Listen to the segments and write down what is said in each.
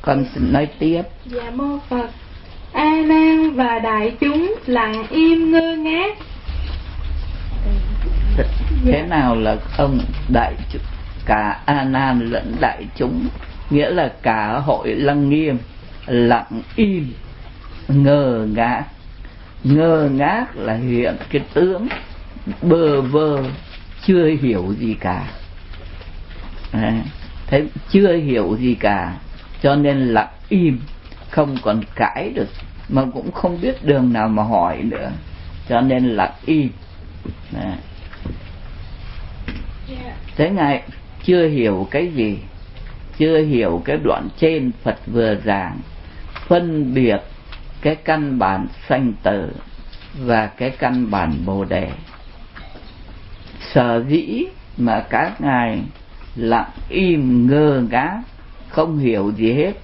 Con xin nói tiếp. Dạ mô Phật. A Nan và đại chúng lặng im ngơ ngác. Thế nào là ông đại chúng? Cả A Nan lẫn đại chúng, nghĩa là cả hội Lăng Nghiêm lặng im ngơ ngác. Ngơ ngác là hiện cái tướng bơ vơ, chưa hiểu gì cả. Thế chưa hiểu gì cả, cho nên lặng im, không còn cãi được, mà cũng không biết đường nào mà hỏi nữa, cho nên lặng im. Thế Ngài chưa hiểu cái gì? Chưa hiểu cái đoạn trên Phật vừa giảng, phân biệt cái căn bản sanh tử và cái căn bản Bồ Đề. Sở dĩ mà các ngài lặng im ngơ ngác, không hiểu gì hết,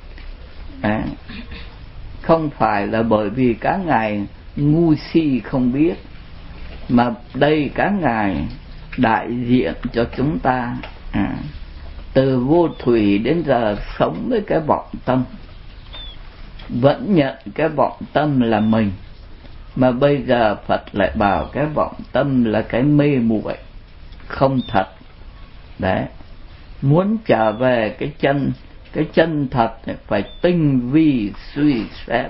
không phải là bởi vì các ngài ngu si không biết, mà đây các ngài đại diện cho chúng ta từ vô thủy đến giờ sống với cái vọng tâm, vẫn nhận cái vọng tâm là mình, mà bây giờ Phật lại bảo cái vọng tâm là cái mê muội không thật. Đấy, muốn trở về cái chân thật phải tinh vi suy xét.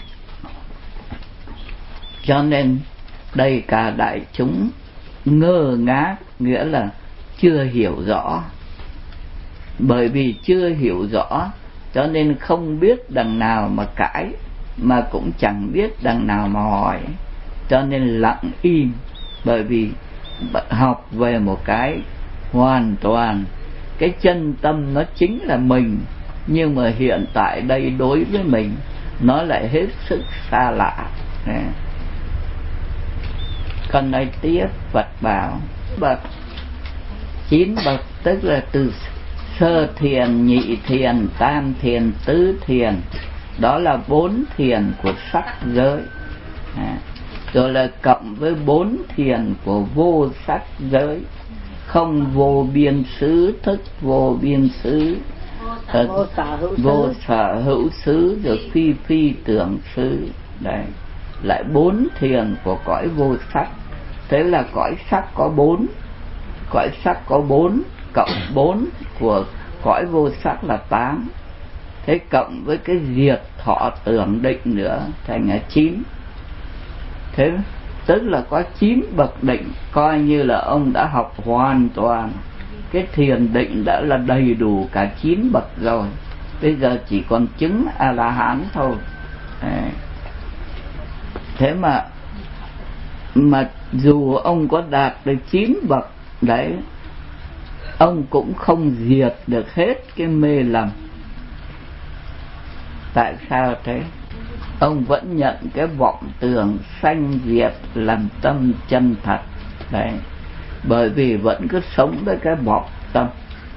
Cho nên đây cả đại chúng ngơ ngác, nghĩa là chưa hiểu rõ. Bởi vì chưa hiểu rõ cho nên không biết đằng nào mà cãi, mà cũng chẳng biết đằng nào mà hỏi, cho nên lặng im. Bởi vì học về một cái hoàn toàn, cái chân tâm nó chính là mình, nhưng mà hiện tại đây đối với mình nó lại hết sức xa lạ. Còn nói tiếp, Phật bảo bậc 9 bậc, tức là từ sơ thiền, nhị thiền, tam thiền, tứ thiền, đó là 4 thiền của sắc giới, rồi là cộng với 4 thiền của vô sắc giới, không vô biên xứ, thức vô biên xứ, vô sở hữu xứ, rồi phi phi tưởng xứ. Đấy, lại 4 thiền của cõi vô sắc. Thế là cõi sắc có 4, cõi sắc có 4, cộng 4 của cõi vô sắc là 8. Thế cộng với cái diệt thọ tưởng định nữa thành là 9. Thế tức là có 9 bậc định, coi như là ông đã học hoàn toàn cái thiền định, đã là đầy đủ cả 9 bậc rồi. Bây giờ chỉ còn chứng A-la-hán thôi. Thế mà dù ông có đạt được 9 bậc đấy, ông cũng không diệt được hết cái mê lầm. Tại sao thế? Ông vẫn nhận cái vọng tưởng sanh diệt làm tâm chân thật. Đấy, bởi vì vẫn cứ sống với cái vọng tâm.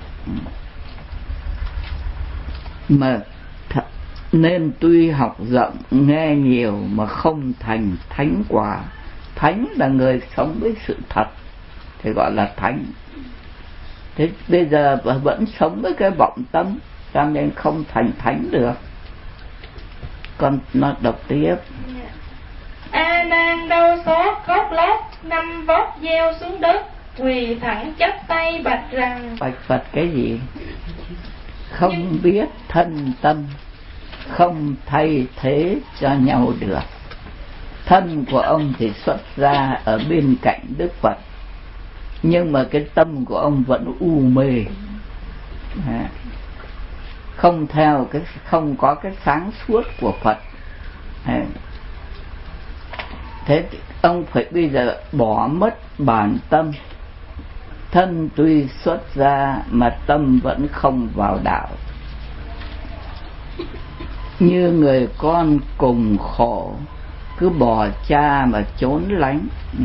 Mà nên tuy học rộng nghe nhiều mà không thành thánh quả. Thánh là người sống với sự thật thì gọi là thánh. Thế bây giờ vẫn sống với cái vọng tâm, cho nên không thành thánh được. Con nó đọc tiếp. A Nan đau xót khóc lóc, 5 vóc gieo xuống đất, quỳ thẳng chắp tay bạch rằng: Bạch Phật cái gì? Không biết thân tâm, không thay thế cho nhau được. Thân của ông thì xuất ra ở bên cạnh Đức Phật, nhưng mà cái tâm của ông vẫn u mê, không theo không có cái sáng suốt của Phật. Thế thì ông phải bây giờ bỏ mất bản tâm. Thân tuy xuất ra mà tâm vẫn không vào đạo. Như người con cùng khổ, cứ bỏ cha mà trốn lánh,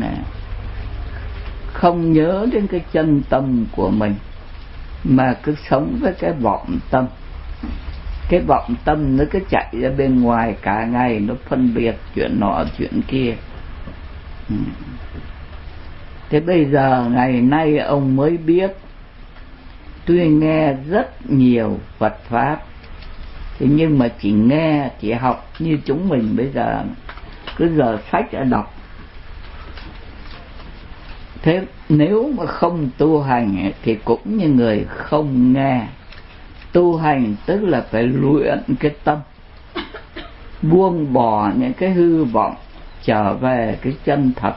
không nhớ đến cái chân tâm của mình, mà cứ sống với cái vọng tâm. Cái vọng tâm nó cứ chạy ra bên ngoài cả ngày, nó phân biệt chuyện nọ chuyện kia. Thế bây giờ ngày nay ông mới biết, tuy nghe rất nhiều Phật Pháp Thế nhưng mà chỉ nghe, chỉ học như chúng mình bây giờ cứ giờ sách đã đọc. Thế nếu mà không tu hành thì cũng như người không nghe. Tu hành tức là phải luyện cái tâm, buông bỏ những cái hư vọng, trở về cái chân thật.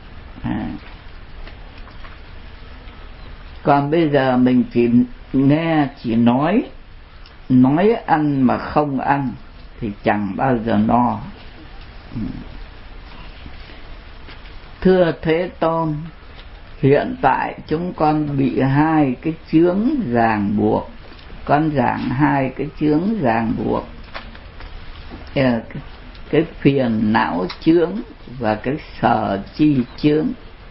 Còn bây giờ mình chỉ nghe, chỉ nói ăn mà không ăn thì chẳng bao giờ no. Thưa Thế Tôn, hiện tại chúng con bị hai cái chướng ràng buộc. Con giảng hai cái chướng ràng buộc, cái phiền não chướng và cái sở chi chướng.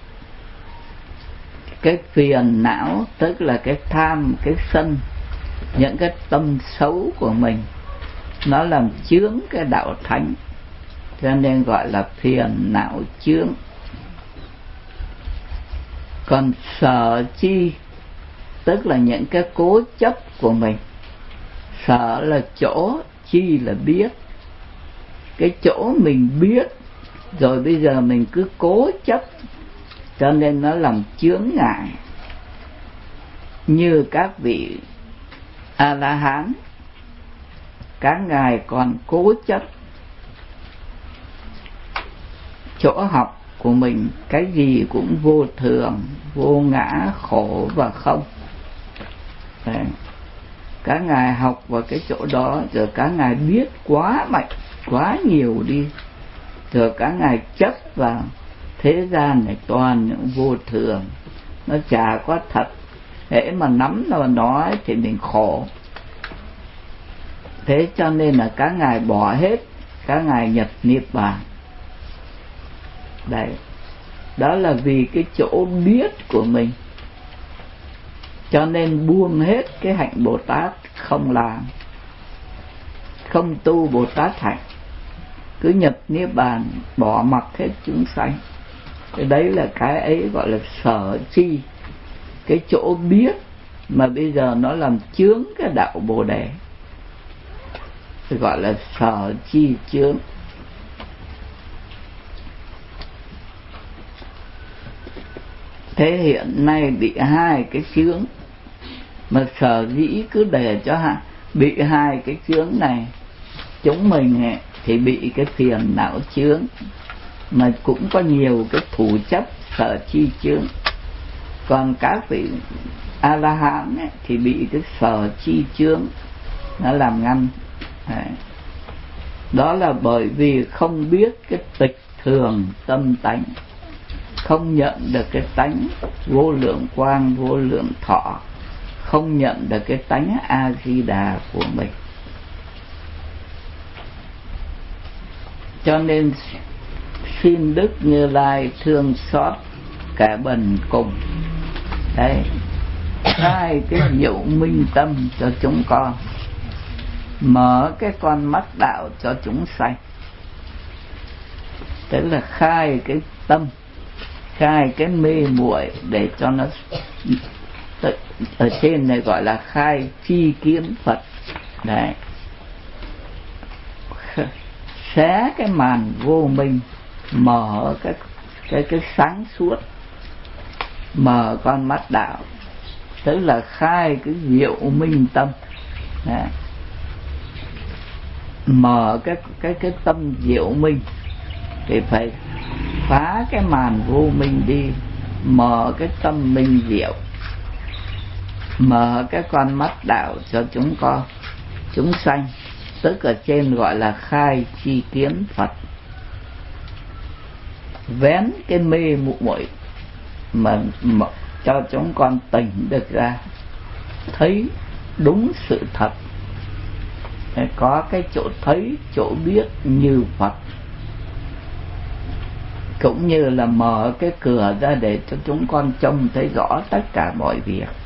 Cái phiền não tức là cái tham, cái sân, những cái tâm xấu của mình, nó làm chướng cái đạo thánh, cho nên gọi là phiền não chướng. Còn sở chi tức là những cái cố chấp của mình. Sở là chỗ, chi là biết. Cái chỗ mình biết rồi bây giờ mình cứ cố chấp, cho nên nó làm chướng ngại. Như các vị A-la-hán, các ngài còn cố chấp chỗ học của mình, cái gì cũng vô thường, vô ngã, khổ và không. Đấy. Các ngài học vào cái chỗ đó, rồi các ngài biết quá mạnh, quá nhiều đi, rồi các ngài chấp vào thế gian này toàn những vô thường, nó chả có thật. Hễ mà nắm vào nó thì mình khổ. Thế cho nên là các ngài bỏ hết, các ngài nhập niết bàn. Đấy, đó là vì cái chỗ biết của mình, cho nên buông hết cái hạnh Bồ Tát không làm, không tu Bồ Tát hạnh, cứ nhập niết bàn, bỏ mặc hết chúng sanh. Cái đấy là cái ấy gọi là sở chi, cái chỗ biết mà bây giờ nó làm chướng cái đạo Bồ Đề, gọi là sở chi chướng. Thế hiện nay bị hai cái chướng, mà sở dĩ cứ để cho bị hai cái chướng này. Chúng mình thì bị cái phiền não chướng, mà cũng có nhiều cái thủ chấp sở chi chướng. Còn các vị A-la-hán thì bị cái sở chi chướng, nó làm ngăn. Đó là bởi vì không biết cái tịch thường tâm tánh, không nhận được cái tánh vô lượng quang, vô lượng thọ, không nhận được cái tánh A-di-đà của mình. Cho nên xin Đức Như Lai thương xót cả bần cùng. Đấy, hai cái diệu minh tâm cho chúng con, mở cái con mắt đạo cho chúng sanh. Tức là khai cái tâm, khai cái mê muội để cho nó, ở trên này gọi là khai tri kiến Phật. Đấy, xé cái màn vô minh, mở cái sáng suốt, mở con mắt đạo, tức là khai cái diệu minh tâm. Đấy, mở cái tâm diệu minh thì phải phá cái màn vô minh đi, mở cái tâm minh diệu, mở cái con mắt đạo cho chúng con, chúng sanh, tức ở trên gọi là khai tri kiến Phật. Vén cái mê muội mà cho chúng con tỉnh được ra, thấy đúng sự thật, có cái chỗ thấy, chỗ biết như Phật. Cũng như là mở cái cửa ra để cho chúng con trông thấy rõ tất cả mọi việc.